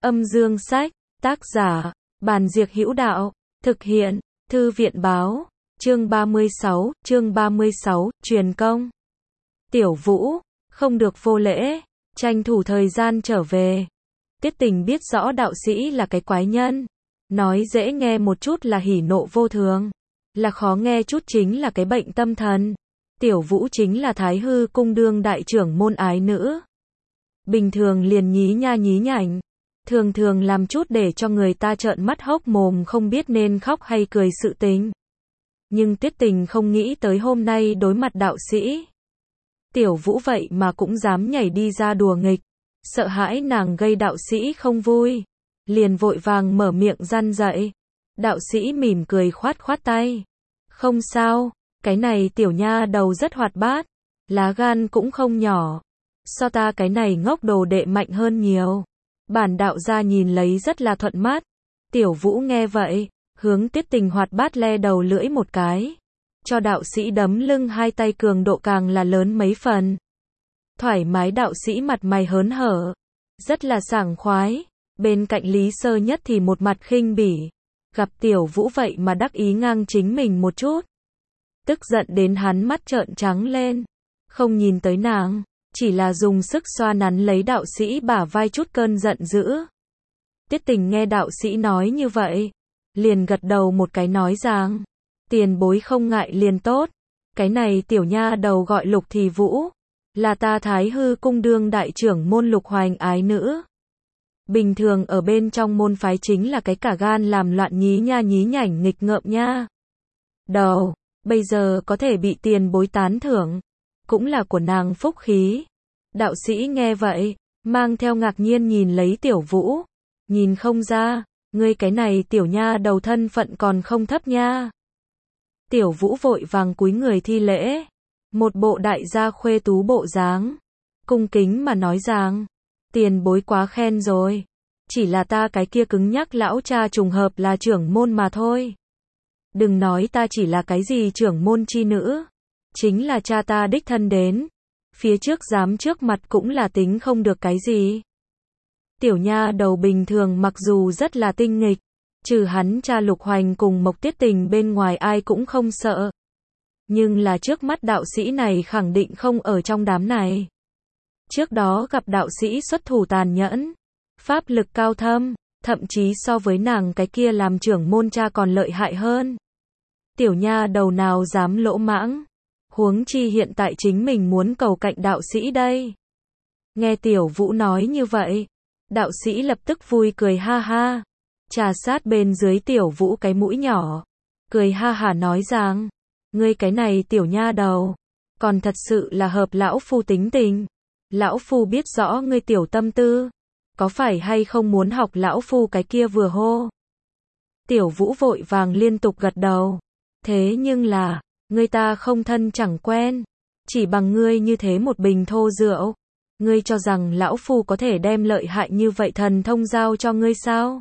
Âm dương sách, tác giả, Bàn Diệc Hữu Đạo, thực hiện, Thư viện báo, chương 36, truyền công. Tiểu Vũ, không được vô lễ, tranh thủ thời gian trở về. Tiết Tình biết rõ đạo sĩ là cái quái nhân. Nói dễ nghe một chút là hỉ nộ vô thường, là khó nghe chút chính là cái bệnh tâm thần. Tiểu Vũ chính là Thái Hư cung đương đại trưởng môn ái nữ. Bình thường liền nhí nha nhí nhảnh, thường thường làm chút để cho người ta trợn mắt hốc mồm không biết nên khóc hay cười sự tình. Nhưng Tiết Tình không nghĩ tới hôm nay đối mặt đạo sĩ. Tiểu Vũ vậy mà cũng dám nhảy đi ra đùa nghịch, sợ hãi nàng gây đạo sĩ không vui, liền vội vàng mở miệng răn dạy. Đạo sĩ mỉm cười khoát khoát tay. Không sao, cái này tiểu nha đầu rất hoạt bát, lá gan cũng không nhỏ. So ta cái này ngốc đồ đệ mạnh hơn nhiều. Bản đạo gia nhìn lấy rất là thuận mắt. Tiểu Vũ nghe vậy, hướng Tiết Tình hoạt bát le đầu lưỡi một cái. Cho đạo sĩ đấm lưng hai tay cường độ càng là lớn mấy phần. Thoải mái đạo sĩ mặt mày hớn hở, rất là sảng khoái. Bên cạnh Lý Sơ Nhất thì một mặt khinh bỉ. Gặp Tiểu Vũ vậy mà đắc ý ngang chính mình một chút. Tức giận đến hắn mắt trợn trắng lên. Không nhìn tới nàng, chỉ là dùng sức xoa nắn lấy đạo sĩ bả vai chút cơn giận dữ. Tiết Tình nghe đạo sĩ nói như vậy, liền gật đầu một cái nói rằng, tiền bối không ngại liền tốt. Cái này tiểu nha đầu gọi Lục Thì Vũ, là ta Thái Hư cung đương đại trưởng môn Lục Hoành ái nữ. Bình thường ở bên trong môn phái chính là cái cả gan làm loạn nhí nha nhí nhảnh nghịch ngợm nha đầu, bây giờ có thể bị tiền bối tán thưởng, cũng là của nàng phúc khí. Đạo sĩ nghe vậy, mang theo ngạc nhiên nhìn lấy Tiểu Vũ, nhìn không ra, ngươi cái này tiểu nha đầu thân phận còn không thấp nha. Tiểu Vũ vội vàng cúi người thi lễ, một bộ đại gia khuê tú bộ dáng, cung kính mà nói rằng, tiền bối quá khen rồi, chỉ là ta cái kia cứng nhắc lão cha trùng hợp là trưởng môn mà thôi. Đừng nói ta chỉ là cái gì trưởng môn chi nữ, chính là cha ta đích thân đến, phía trước dám trước mặt cũng là tính không được cái gì. Tiểu nha đầu bình thường mặc dù rất là tinh nghịch, trừ hắn cha Lục Hoành cùng Mộc Tiết Tình bên ngoài ai cũng không sợ. Nhưng là trước mắt đạo sĩ này khẳng định không ở trong đám này. Trước đó gặp đạo sĩ xuất thủ tàn nhẫn, pháp lực cao thâm, thậm chí so với nàng cái kia làm trưởng môn cha còn lợi hại hơn. Tiểu nha đầu nào dám lỗ mãng, huống chi hiện tại chính mình muốn cầu cạnh đạo sĩ đây. Nghe Tiểu Vũ nói như vậy, đạo sĩ lập tức vui cười ha ha, trà sát bên dưới Tiểu Vũ cái mũi nhỏ, cười ha hả nói rằng, ngươi cái này tiểu nha đầu, còn thật sự là hợp lão phu tính tình. Lão phu biết rõ ngươi tiểu tâm tư, có phải hay không muốn học lão phu cái kia vừa hô. Tiểu Vũ vội vàng liên tục gật đầu. Thế nhưng là, ngươi ta không thân chẳng quen, chỉ bằng ngươi như thế một bình thô rượu, ngươi cho rằng lão phu có thể đem lợi hại như vậy thần thông giao cho ngươi sao?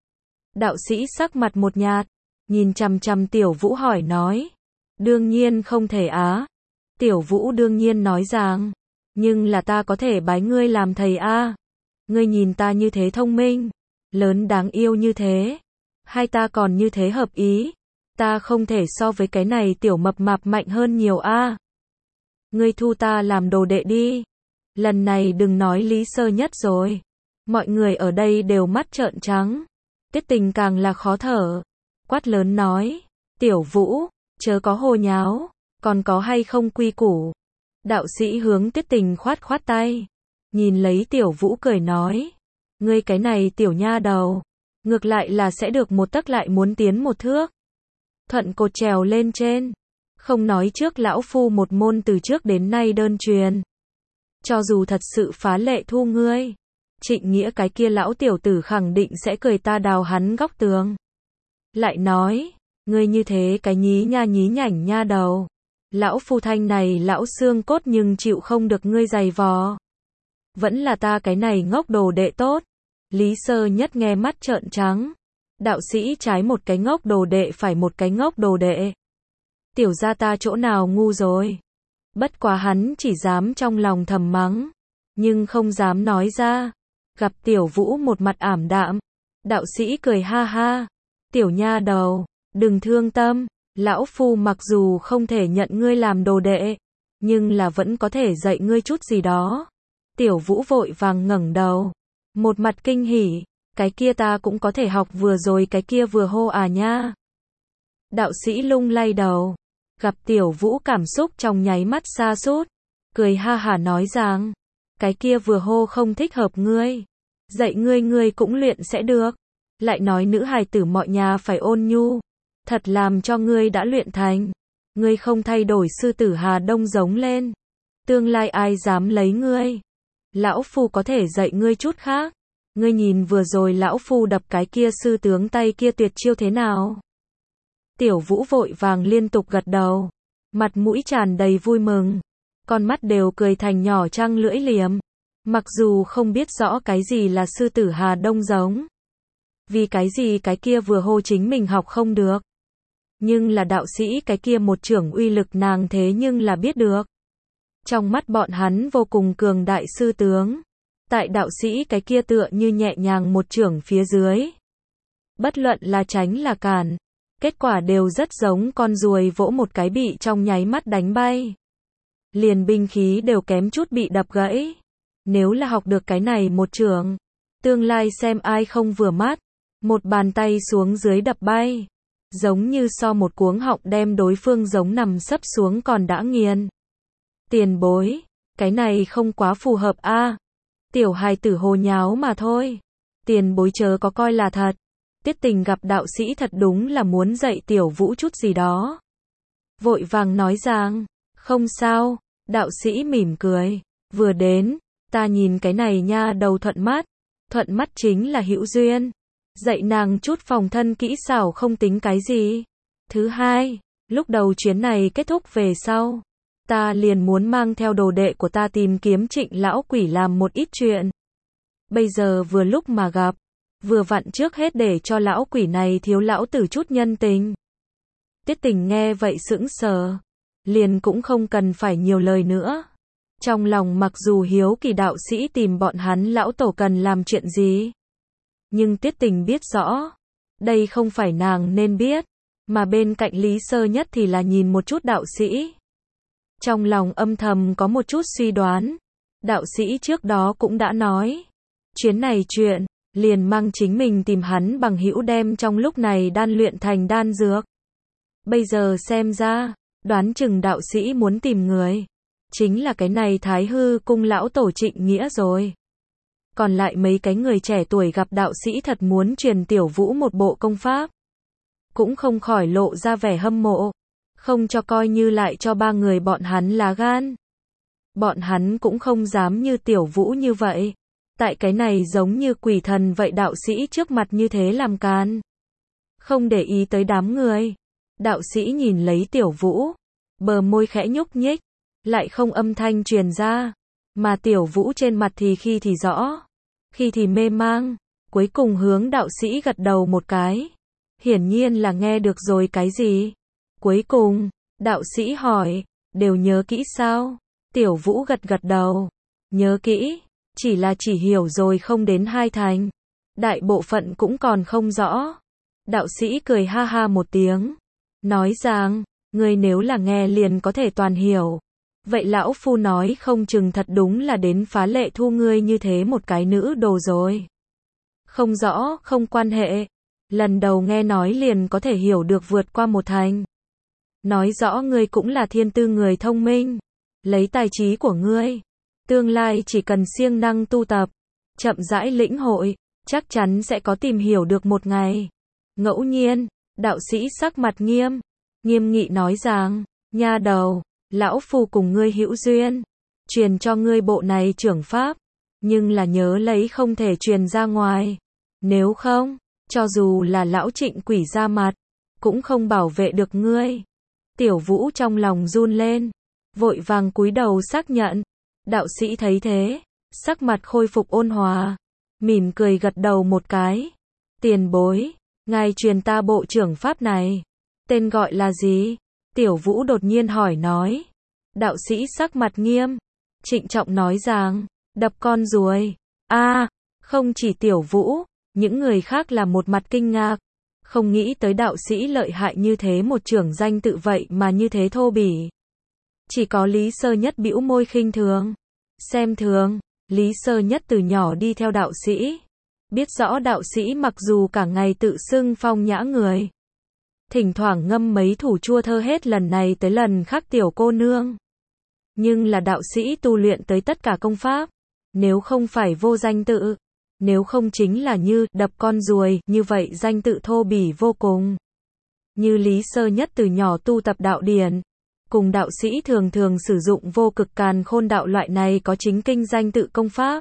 Đạo sĩ sắc mặt một nhạt, nhìn chằm chằm Tiểu Vũ hỏi nói, đương nhiên không thể á. Tiểu Vũ đương nhiên nói rằng, nhưng là ta có thể bái ngươi làm thầy a. Ngươi nhìn ta như thế thông minh, lớn đáng yêu như thế, hai ta còn như thế hợp ý, ta không thể so với cái này tiểu mập mạp mạnh hơn nhiều a. Ngươi thu ta làm đồ đệ đi. Lần này đừng nói Lý Sơ Nhất rồi, mọi người ở đây đều mắt trợn trắng. Tiết Tình càng là khó thở, quát lớn nói, Tiểu Vũ, chớ có hồ nháo, còn có hay không quy củ. Đạo sĩ hướng Tiết Tình khoát khoát tay, nhìn lấy Tiểu Vũ cười nói, ngươi cái này tiểu nha đầu, ngược lại là sẽ được một tấc lại muốn tiến một thước. Thuận cột trèo lên trên, không nói trước lão phu một môn từ trước đến nay đơn truyền. Cho dù thật sự phá lệ thu ngươi, Trịnh Nghĩa cái kia lão tiểu tử khẳng định sẽ cười ta đào hắn góc tường. Lại nói, ngươi như thế cái nhí nha nhí nhảnh nha đầu, lão phu thanh này lão xương cốt nhưng chịu không được ngươi giày vò. Vẫn là ta cái này ngốc đồ đệ tốt. Lý Sơ Nhất nghe mắt trợn trắng. Đạo sĩ trái một cái ngốc đồ đệ phải một cái ngốc đồ đệ. Tiểu gia ta chỗ nào ngu rồi. Bất quá hắn chỉ dám trong lòng thầm mắng, nhưng không dám nói ra. Gặp Tiểu Vũ một mặt ảm đạm, đạo sĩ cười ha ha, tiểu nha đầu, đừng thương tâm, lão phu mặc dù không thể nhận ngươi làm đồ đệ, nhưng là vẫn có thể dạy ngươi chút gì đó. Tiểu Vũ vội vàng ngẩng đầu, một mặt kinh hỉ, cái kia ta cũng có thể học vừa rồi cái kia vừa hô à nha. Đạo sĩ lung lay đầu, gặp Tiểu Vũ cảm xúc trong nháy mắt sa sút, cười ha hả nói rằng, cái kia vừa hô không thích hợp ngươi, dạy ngươi cũng luyện sẽ được. Lại nói nữ hài tử mọi nhà phải ôn nhu, thật làm cho ngươi đã luyện thành, ngươi không thay đổi sư tử Hà Đông giống lên, tương lai ai dám lấy ngươi. Lão phu có thể dạy ngươi chút khác, ngươi nhìn vừa rồi lão phu đập cái kia sư tướng tay kia tuyệt chiêu thế nào. Tiểu Vũ vội vàng liên tục gật đầu, mặt mũi tràn đầy vui mừng, con mắt đều cười thành nhỏ trăng lưỡi liềm, mặc dù không biết rõ cái gì là sư tử Hà Đông giống, vì cái gì cái kia vừa hô chính mình học không được, nhưng là đạo sĩ cái kia một chưởng uy lực nàng thế nhưng là biết được. Trong mắt bọn hắn vô cùng cường đại sư tướng, tại đạo sĩ cái kia tựa như nhẹ nhàng một chưởng phía dưới. Bất luận là tránh là cản, kết quả đều rất giống con ruồi vỗ một cái bị trong nháy mắt đánh bay. Liền binh khí đều kém chút bị đập gãy. Nếu là học được cái này một chưởng, tương lai xem ai không vừa mắt, một bàn tay xuống dưới đập bay, giống như so một cuống họng đem đối phương giống nằm sấp xuống còn đã nghiền. Tiền bối, cái này không quá phù hợp a. Tiểu hài tử hồ nháo mà thôi. Tiền bối chớ có coi là thật. Tiết Tình gặp đạo sĩ thật đúng là muốn dạy Tiểu Vũ chút gì đó. Vội vàng nói rằng, không sao, đạo sĩ mỉm cười, vừa đến, ta nhìn cái này nha đầu thuận mắt chính là hữu duyên. Dạy nàng chút phòng thân kỹ xảo không tính cái gì. Thứ hai, lúc đầu chuyến này kết thúc về sau, ta liền muốn mang theo đồ đệ của ta tìm kiếm Trịnh lão quỷ làm một ít chuyện. Bây giờ vừa lúc mà gặp, vừa vặn trước hết để cho lão quỷ này thiếu lão tử chút nhân tình. Tiết Tình nghe vậy sững sờ, liền cũng không cần phải nhiều lời nữa. Trong lòng mặc dù hiếu kỳ đạo sĩ tìm bọn hắn lão tổ cần làm chuyện gì, nhưng Tiết Tình biết rõ, đây không phải nàng nên biết, mà bên cạnh Lý Sơ Nhất thì là nhìn một chút đạo sĩ. Trong lòng âm thầm có một chút suy đoán, đạo sĩ trước đó cũng đã nói, chuyến này chuyện, liền mang chính mình tìm hắn bằng hữu đem trong lúc này đan luyện thành đan dược. Bây giờ xem ra, đoán chừng đạo sĩ muốn tìm người, chính là cái này Thái Hư cung lão tổ Trịnh Nghĩa rồi. Còn lại mấy cái người trẻ tuổi gặp đạo sĩ thật muốn truyền Tiểu Vũ một bộ công pháp, cũng không khỏi lộ ra vẻ hâm mộ, không cho coi như lại cho ba người bọn hắn lá gan. Bọn hắn cũng không dám như Tiểu Vũ như vậy, tại cái này giống như quỷ thần vậy đạo sĩ trước mặt như thế làm can. Không để ý tới đám người, đạo sĩ nhìn lấy Tiểu Vũ, bờ môi khẽ nhúc nhích, lại không âm thanh truyền ra, mà Tiểu Vũ trên mặt thì khi thì rõ, khi thì mê mang, cuối cùng hướng đạo sĩ gật đầu một cái. Hiển nhiên là nghe được rồi cái gì. Cuối cùng, đạo sĩ hỏi, đều nhớ kỹ sao? Tiểu Vũ gật gật đầu, nhớ kỹ, chỉ hiểu rồi không đến hai thành. Đại bộ phận cũng còn không rõ. Đạo sĩ cười ha ha một tiếng, nói rằng, ngươi nếu là nghe liền có thể toàn hiểu. Vậy lão phu nói không chừng thật đúng là đến phá lệ thu ngươi như thế một cái nữ đồ rồi. Không rõ, không quan hệ. Lần đầu nghe nói liền có thể hiểu được vượt qua một thành. Nói rõ ngươi cũng là thiên tư người thông minh. Lấy tài trí của ngươi, tương lai chỉ cần siêng năng tu tập, chậm rãi lĩnh hội, chắc chắn sẽ có tìm hiểu được một ngày. Ngẫu nhiên, đạo sĩ sắc mặt nghiêm nghị nói rằng, nha đầu, lão phu cùng ngươi hữu duyên, truyền cho ngươi bộ này trưởng pháp, nhưng là nhớ lấy không thể truyền ra ngoài. Nếu không, cho dù là lão Trịnh quỷ ra mặt, cũng không bảo vệ được ngươi. Tiểu Vũ trong lòng run lên, vội vàng cúi đầu xác nhận. Đạo sĩ thấy thế, sắc mặt khôi phục ôn hòa, mỉm cười gật đầu một cái. Tiền bối, ngài truyền ta bộ trưởng pháp này, tên gọi là gì? Tiểu Vũ đột nhiên hỏi nói. Đạo sĩ sắc mặt nghiêm, trịnh trọng nói rằng, đập con ruồi. Không chỉ Tiểu Vũ, những người khác là một mặt kinh ngạc. Không nghĩ tới đạo sĩ lợi hại như thế, một trưởng danh tự vậy mà như thế thô bỉ. Chỉ có Lý Sơ Nhất bĩu môi khinh thường. Xem thường, Lý Sơ Nhất từ nhỏ đi theo đạo sĩ. Biết rõ đạo sĩ mặc dù cả ngày tự xưng phong nhã người. Thỉnh thoảng ngâm mấy thủ chua thơ hết lần này tới lần khác tiểu cô nương. Nhưng là đạo sĩ tu luyện tới tất cả công pháp. Nếu không phải vô danh tự. Nếu không chính là như đập con ruồi, như vậy danh tự thô bỉ vô cùng. Như Lý Sơ Nhất từ nhỏ tu tập đạo điển. Cùng đạo sĩ thường thường sử dụng vô cực càn khôn đạo loại này có chính kinh danh tự công pháp.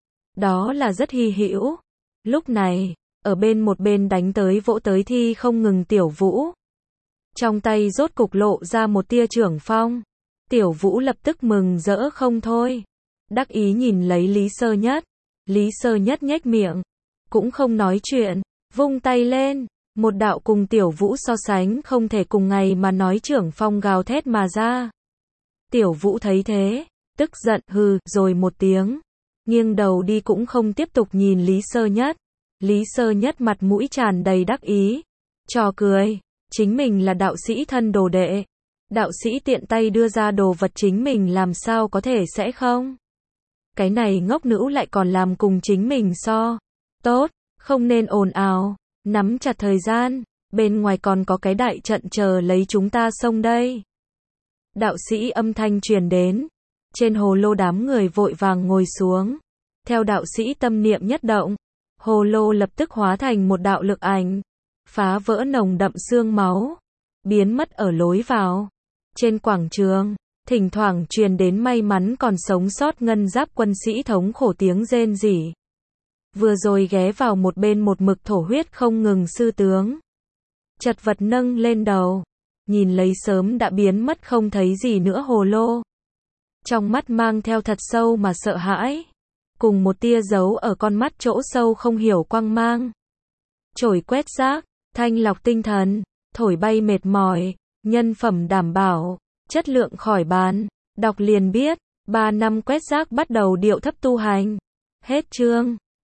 Đó là rất hy hữu. Lúc này, ở một bên đánh tới vỗ tới thi không ngừng Tiểu Vũ. Trong tay rốt cục lộ ra một tia trưởng phong. Tiểu Vũ lập tức mừng rỡ không thôi. Đắc ý nhìn lấy Lý Sơ Nhất. Lý Sơ Nhất nhếch miệng. Cũng không nói chuyện. Vung tay lên. Một đạo cùng Tiểu Vũ so sánh không thể cùng ngày mà nói trưởng phong gào thét mà ra. Tiểu Vũ thấy thế. Tức giận hừ rồi một tiếng. Nghiêng đầu đi cũng không tiếp tục nhìn Lý Sơ Nhất. Lý Sơ Nhất mặt mũi tràn đầy đắc ý. Trò cười. Chính mình là đạo sĩ thân đồ đệ. Đạo sĩ tiện tay đưa ra đồ vật chính mình làm sao có thể sẽ không. Cái này ngốc nữ lại còn làm cùng chính mình so. Tốt, không nên ồn ào. Nắm chặt thời gian. Bên ngoài còn có cái đại trận chờ lấy chúng ta xông đây. Đạo sĩ âm thanh truyền đến. Trên hồ lô đám người vội vàng ngồi xuống. Theo đạo sĩ tâm niệm nhất động. Hồ lô lập tức hóa thành một đạo lực ảnh. Phá vỡ nồng đậm xương máu. Biến mất ở lối vào. Trên quảng trường, thỉnh thoảng truyền đến may mắn còn sống sót ngân giáp quân sĩ thống khổ tiếng rên rỉ. Vừa rồi ghé vào một bên một mực thổ huyết không ngừng sư tướng. Chật vật nâng lên đầu. Nhìn lấy sớm đã biến mất không thấy gì nữa hồ lô. Trong mắt mang theo thật sâu mà sợ hãi. Cùng một tia dấu ở con mắt chỗ sâu không hiểu quang mang. Chổi quét rác, thanh lọc tinh thần, thổi bay mệt mỏi, nhân phẩm đảm bảo, chất lượng khỏi bàn. Đọc liền biết, 3 năm quét rác bắt đầu điệu thấp tu hành. Hết chương.